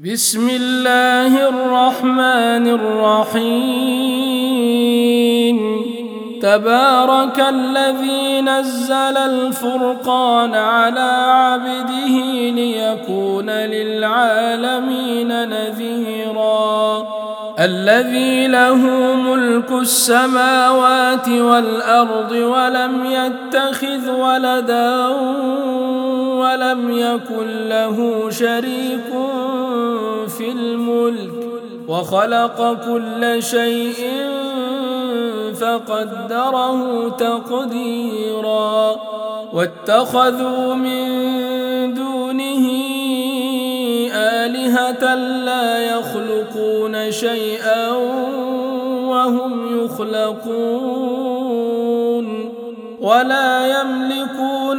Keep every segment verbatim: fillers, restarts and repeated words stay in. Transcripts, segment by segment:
بسم الله الرحمن الرحيم. تبارك الذي نزل الفرقان على عبده ليكون للعالمين نذيرا. الذي له ملك السماوات والأرض ولم يتخذ ولدا ولم يكن له شريك في الملك وخلق كل شيء فقدره تقديرا. واتخذوا من دونه آلهة لا يخلقون شيئا وهم يخلقون ولا يملكون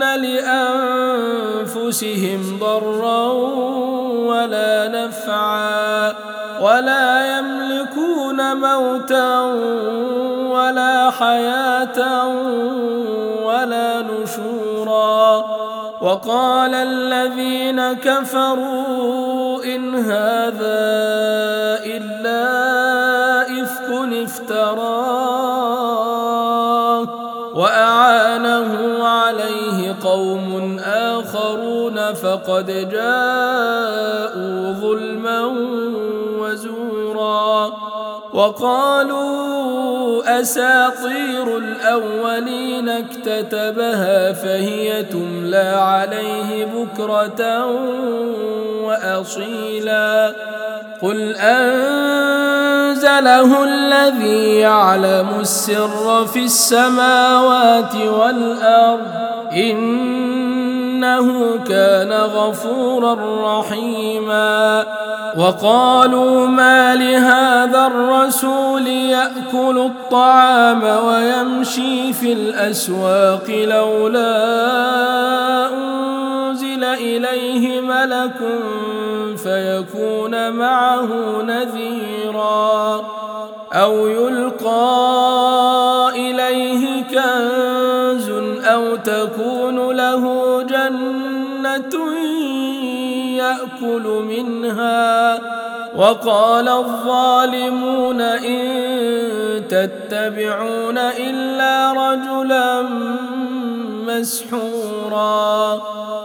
لأنفسهم ضرا ولا نفعا ولا يملكون موتا ولا حياة ولا نشورا. وقال الذين كفروا إن هذا إلا إفك افتراه وأعانه عليه قوم آخرون فقد جاءوا ظلما وزورا. وقالوا أساطير الأولين اكتتبها فهي تملى عليه بكرة وأصيلا. قل أنزله الذي يعلم السر في السماوات والأرض إنه كان غفورا رحيما. وقالوا ما لهذا الرسول يأكل الطعام ويمشي في الأسواق لولا أنزل إليه ملك فيكون معه نذيرا أو يلقى إليه كنز أو تكون له جنة يأكل منها. وقال الظالمون إن تتبعون إلا رجلا مسحورا.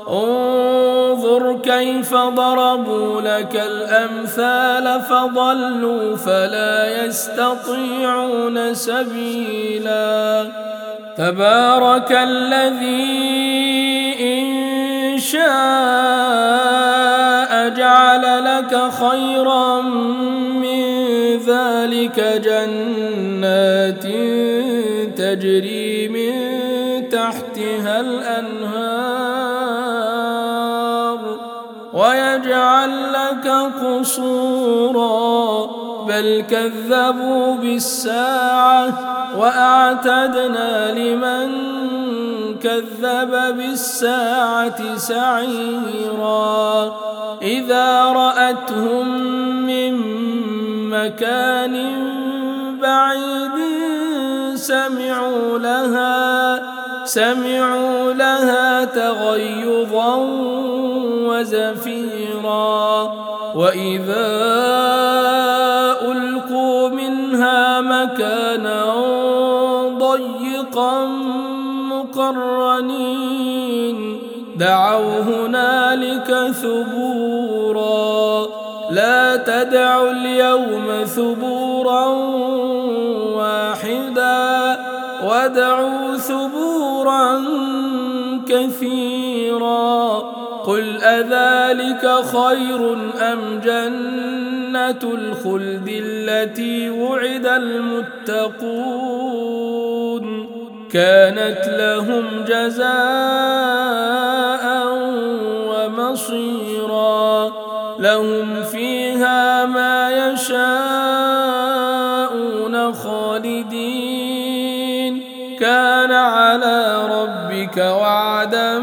انظر كيف ضربوا لك الأمثال فضلوا فلا يستطيعون سبيلا. تبارك الذي إن شاء جعل لك خيرا من ذلك جنات تجري من تحتها الأنهار ويجعل لك قصورا بل كذبوا بالساعة وأعتدنا لمن كذب بالساعة سعيرا. إذا رأتهم من مكان بعيد سمعوا لها سمعوا لها تغيظا وزفيرا. وإذا ألقوا منها مكانا ضيقا مقرنين دعوا هنالك ثبورا. لا تدعوا اليوم ثبورا واحدا وادعوا ثبورا كثيرا. قل أذلك خير أم جنة الخلد التي وعد المتقون كانت لهم جزاء ومصيرا. لهم فيها ما يشاءون خالدين كان على ربك وعدا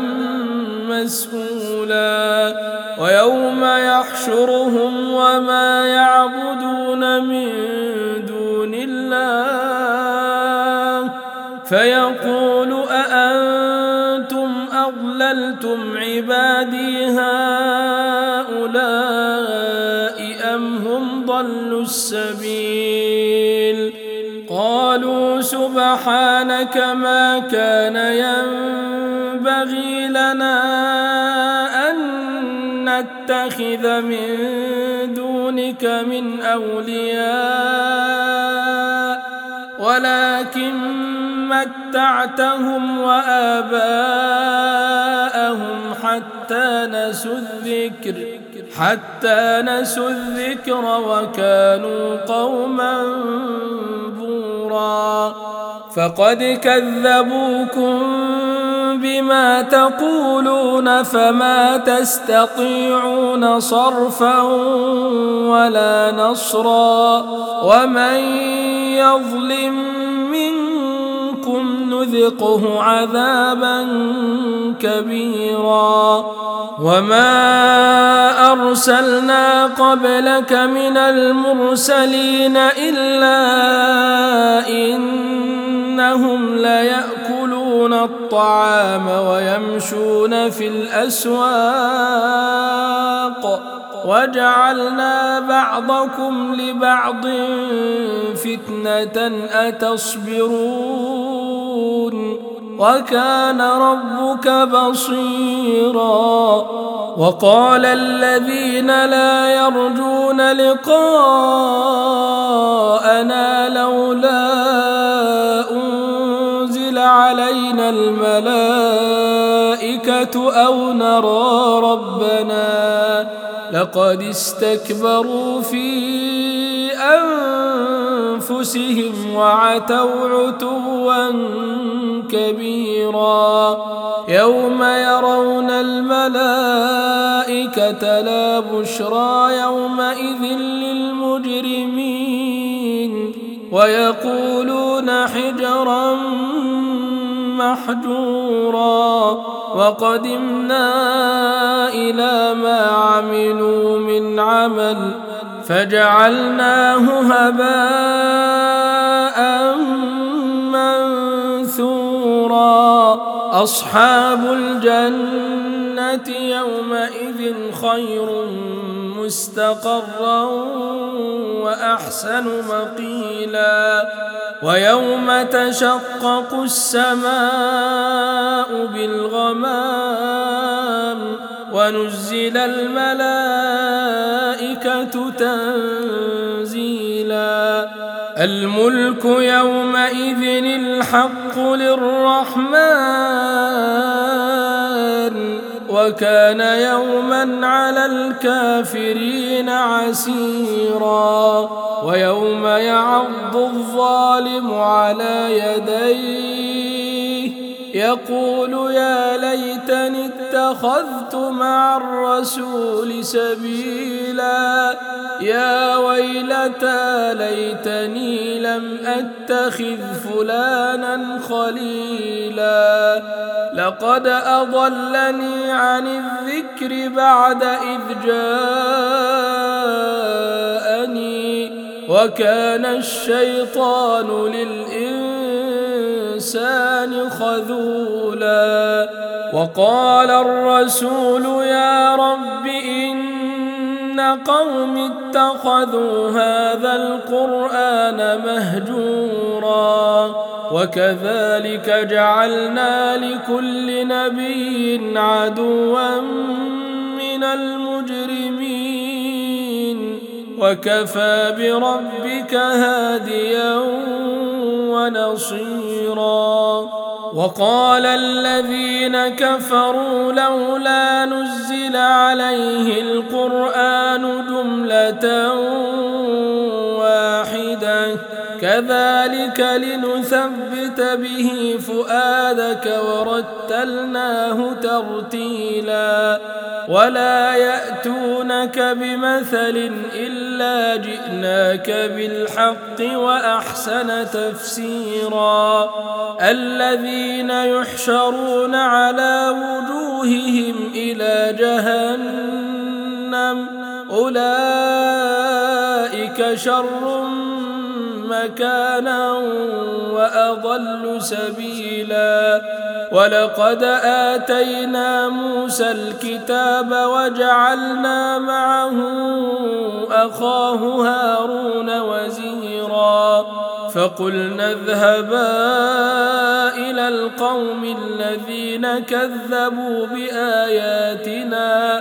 مسئولا. ويوم يحشرهم وما يعبدون من دون الله فيقول أأنتم أضللتم عبادي هؤلاء ضلوا السبيل قالوا سبحانك ما كان ينبغي لنا أن نتخذ من دونك من أولياء ولكن متعتهم وآباءهم حتى نسوا الذكر حتى نسوا الذكر وكانوا قوما بورا فقد كذبوكم بما تقولون فما تستطيعون صرفا ولا نصرا ومن يظلم منكم نذقه عذابا كبيرا وما أرسلنا قبلك من المرسلين إلا إنهم ليأكلون الطعام ويمشون في الأسواق وجعلنا بعضكم لبعض فتنة أتصبرون وكان ربك بصيرا وقال الذين لا يرجون لقاءنا لولا أنزل علينا الملائكة أو نرى ربنا لقد استكبروا في أنفسهم وعتوا عتوا كبيرا يوم يرون الملائكة لا بشرى يومئذ للمجرمين ويقولون حجرا محجورا وقدمنا إلى ما عملوا من عمل فجعلناه هباء منثورا أصحاب الجنة يومئذ خير مستقرا وأحسن مقيلا ويوم تشقق السماء بالغمام ونزل الملائكة تنزيلا الملك يومئذ الحق للرحمن وكان يوما على الكافرين عسيرا ويوم يعض الظالم على يديه يقول يا ليتني اتخذت مع الرسول سبيلا يا ويلتى ليتني لم أتخذ فلانا خليلا لقد أضلني عن الذكر بعد إذ جاءني وكان الشيطان للإنسان خذولا وقال الرسول يا رب إن قوم اتخذوا هذا القرآن مهجورا وكذلك جعلنا لكل نبي عدوا من المجرمين وكفى بربك هاديا ونصيرا وقال الذين كفروا لولا نزل عليه القرآن جملة واحدة كذلك لنثبت به فؤادك ورتلناه ترتيلا ولا يأتونك بمثل إلا جئناك بالحق وأحسن تفسيرا الذين يحشرون على وجوههم إلى جهنم أولئك شر مكانا وأضل سبيلا ولقد آتينا موسى الكتاب وجعلنا معه أخاه هارون وزيرا فقلنا اذهبا إلى القوم الذين كذبوا بآياتنا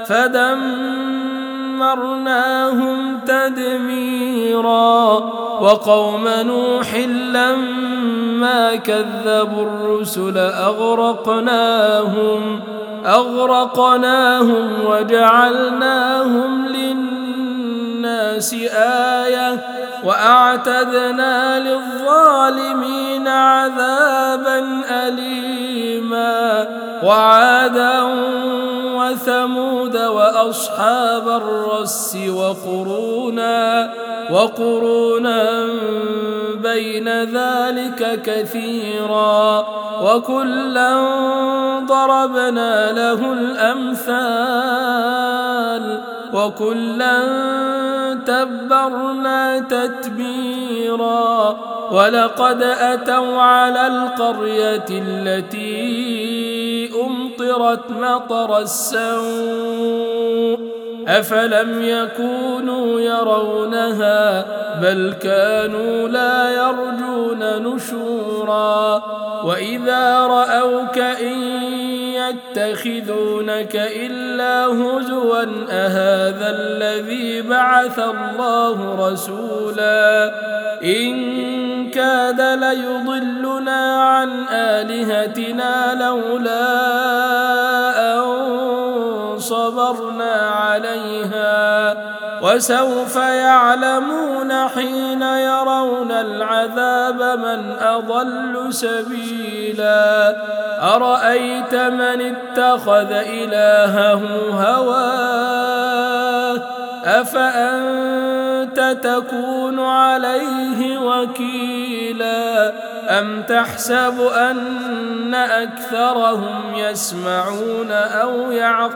فدمرناهم تدميرا وقوم نوح لما كذبوا الرسل أغرقناهم أغرقناهم وجعلناهم للناس آية وأعتدنا للظالمين عذابا أليما وعادا وثمود وأصحاب الرس وقرونا وقرونا بين ذلك كثيرا وكلا ضربنا له الأمثال وكلا تبرنا تتبيرا ولقد أتوا على القرية التي أمطرت مطر السوء أفلم يكونوا يرونها بل كانوا لا يرجون نشورا وإذا رأوك إن يتخذونك إلا هزوا أهذا الذي بعث الله رسولا إن كاد ليضلنا عن آلهتنا لولا أن صبرنا عليها وسوف يعلمون حين يرون العذاب من أضل سبيلا أرأيت من اتخذ إلهه هواه أفأنت تكون عليه وكيلا أم تحسب أن أكثرهم يسمعون أو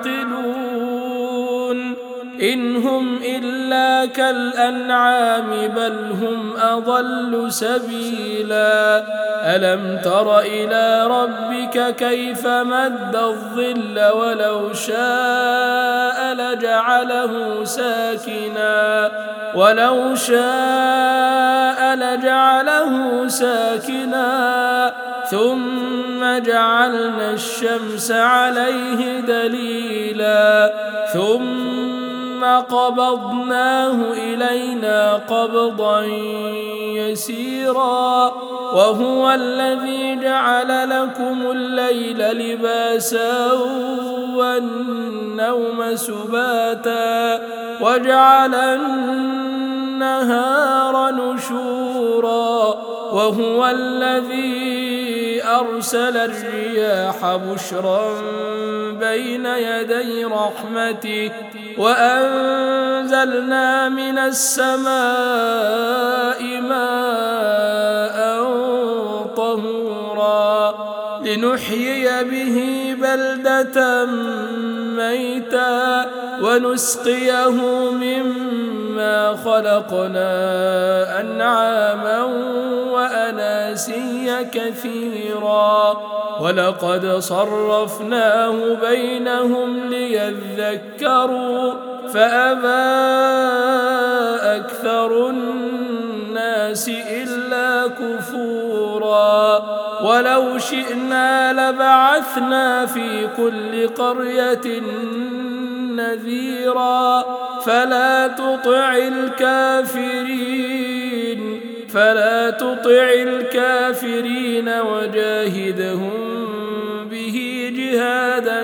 يعقلون إن هم إلا كالأنعام بل هم أضل سبيلا ألم تر إلى ربك كيف مد الظل ولو شاء لجعله ساكنا ولو شاء لجعله ساكنا ثم جعلنا الشمس عليه دليلا ثم قبضناه إلينا قبضا يسيرا وهو الذي جعل لكم الليل لباسا والنوم سباتا وجعل النهار نشورا وهو الذي أرسل الرياح بشرا بين يدي رحمته وأنزلنا من السماء ماء طهورا لنحيي به بلدة ميتا ونسقيه مما خلقنا أنعاما وأناسيا كثيرا ولقد صرفناه بينهم ليذكروا فأبى أكثر الناس إلا كفورا ولو شئنا لبعثنا في كل قرية نذيرا فلا تطع الكافرين فلا تطع الكافرين وجاهدهم به جهادا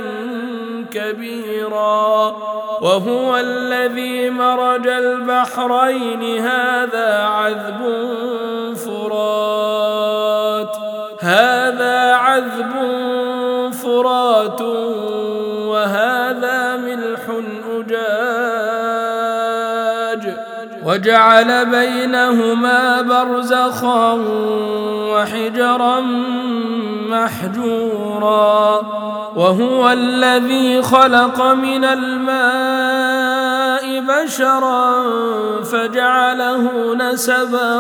كبيرا وهو الذي مرج البحرين هذا عذب فرات هذا عذب فرات وهذا ملح أجاج وجعل بينهما برزخا وحجرا محجورا وهو الذي خلق من الماء بشرا فجعله نسبا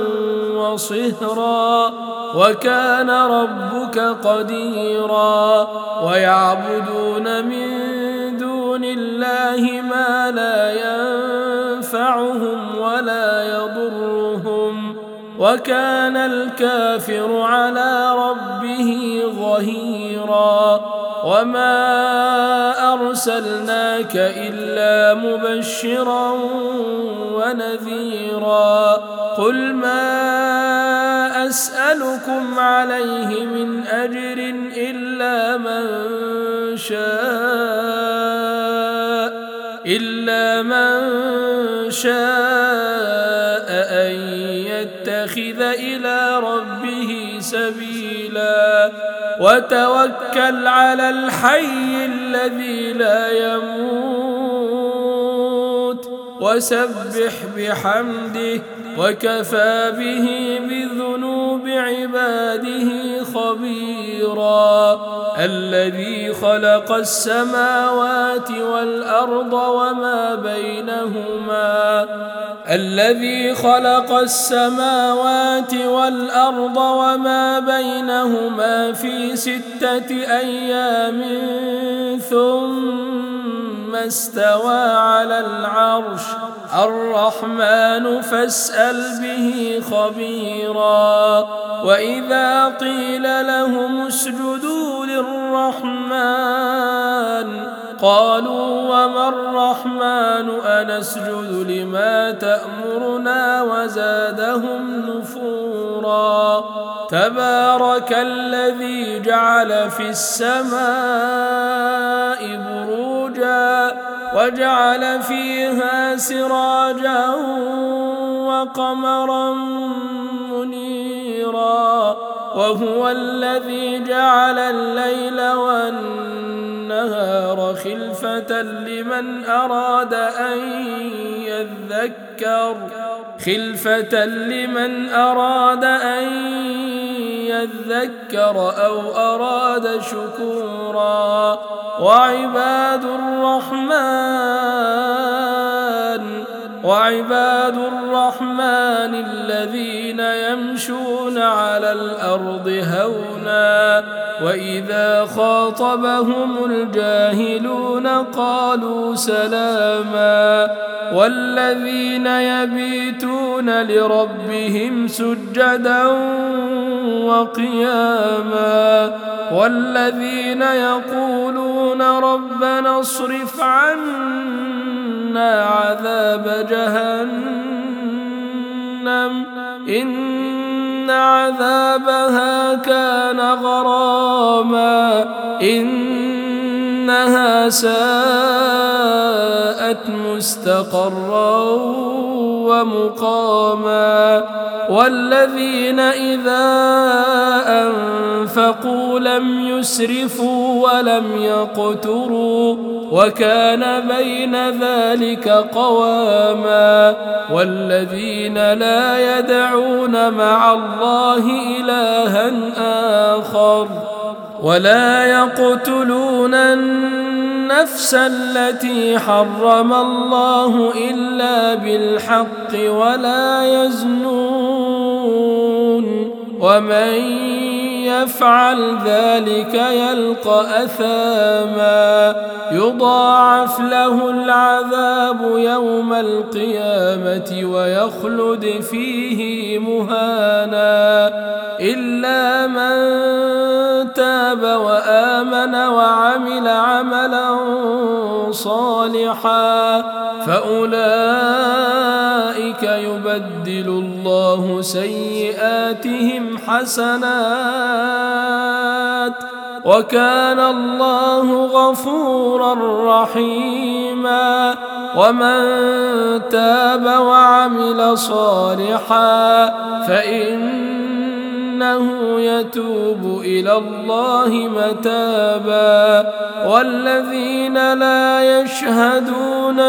وصهرا وكان ربك قديرا ويعبدون من دون الله ما لا ينفع ينفعهم ولا يضرهم، وكان الكافر على ربه ظهيرا. وما أرسلناك إلا مبشرا ونذيرا. قل ما أسألكم عليه من أجر إلا من شاء إلا من شاء أن يتخذ إلى ربه سبيلا. وتوكل على الحي الذي لا يموت وسبح بحمده وكفى به بذنوب عباده خبيرا. الذي خلق السماوات والأرض وما بينهما الذي خلق السماوات والأرض وما بينهما في ستة أيام ثم استوى على العرش. الرحمن فاسأل به خبيرا. وإذا قيل لهم اسجدوا للرحمن قالوا وما الرحمن أنسجد لما تأمرنا وزادهم نفورا. تبارك الذي جعل في السماء بروجا وجعل فيها سراجا وقمرا منيرا. وهو الذي جعل الليل والنهار خلفة لمن أراد أن يذكر خلفة لمن أراد أن يذكر أو أراد شكورا. وعباد الرحمن وعباد الرحمن الذين يمشون على الأرض هونا وإذا خاطبهم الجاهلون قالوا سلاما. والذين يبيتون لربهم سجدا وقياما. والذين يقولون ربنا اصرف عنا عذاب جهنم إن عذابها كان غراما إنها ساءت مستقرا ومقاما. والذين إذا أنفقوا لم يسرفوا ولم يقتروا وكان بين ذلك قواما. والذين لا يدعون مع الله إلها آخر ولا يقتلون النفس التي حرم الله إلا بالحق ولا يزنون ومن يفعل ذلك يلقى أثاما يضاعف له العذاب يوم القيامة ويخلد فيه مهانا إلا من تاب وآمن وعمل عملا صالحا فأولئك يبدل الله سيئاتهم حسنات وكان الله غفورا رحيما. ومن تاب وعمل صالحا فإنه يتوب إلى الله متابا. والذين لا يشهدون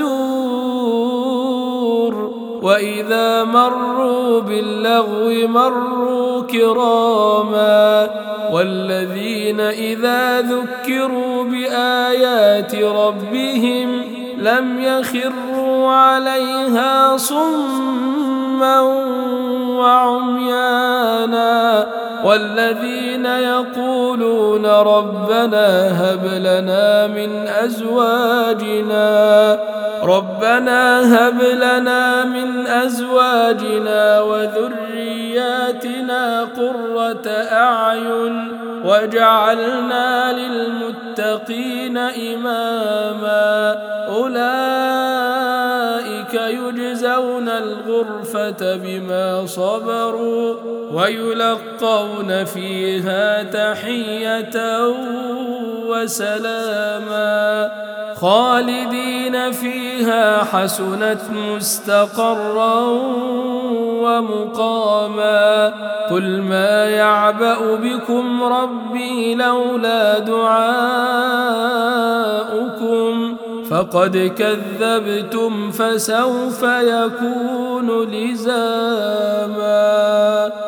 الزور وإذا مروا باللغو مروا كراما. والذين إذا ذكروا بآيات ربهم لم يخروا عليها صما وعميانا. والذين يقولون يقولون ربنا هب لنا من أزواجنا ربنا هب لنا من أزواجنا وذرياتنا قرة أعين واجعلنا للمتقين إماما أولئك يجزون الغرفة بما صبروا ويلقون فيها تحية وسلاما خالدين فيها حسنت مستقرا ومقاما قل ما يعبأ بكم ربي لولا دعاؤكم فقد كذبتم فسوف يكون لزاما.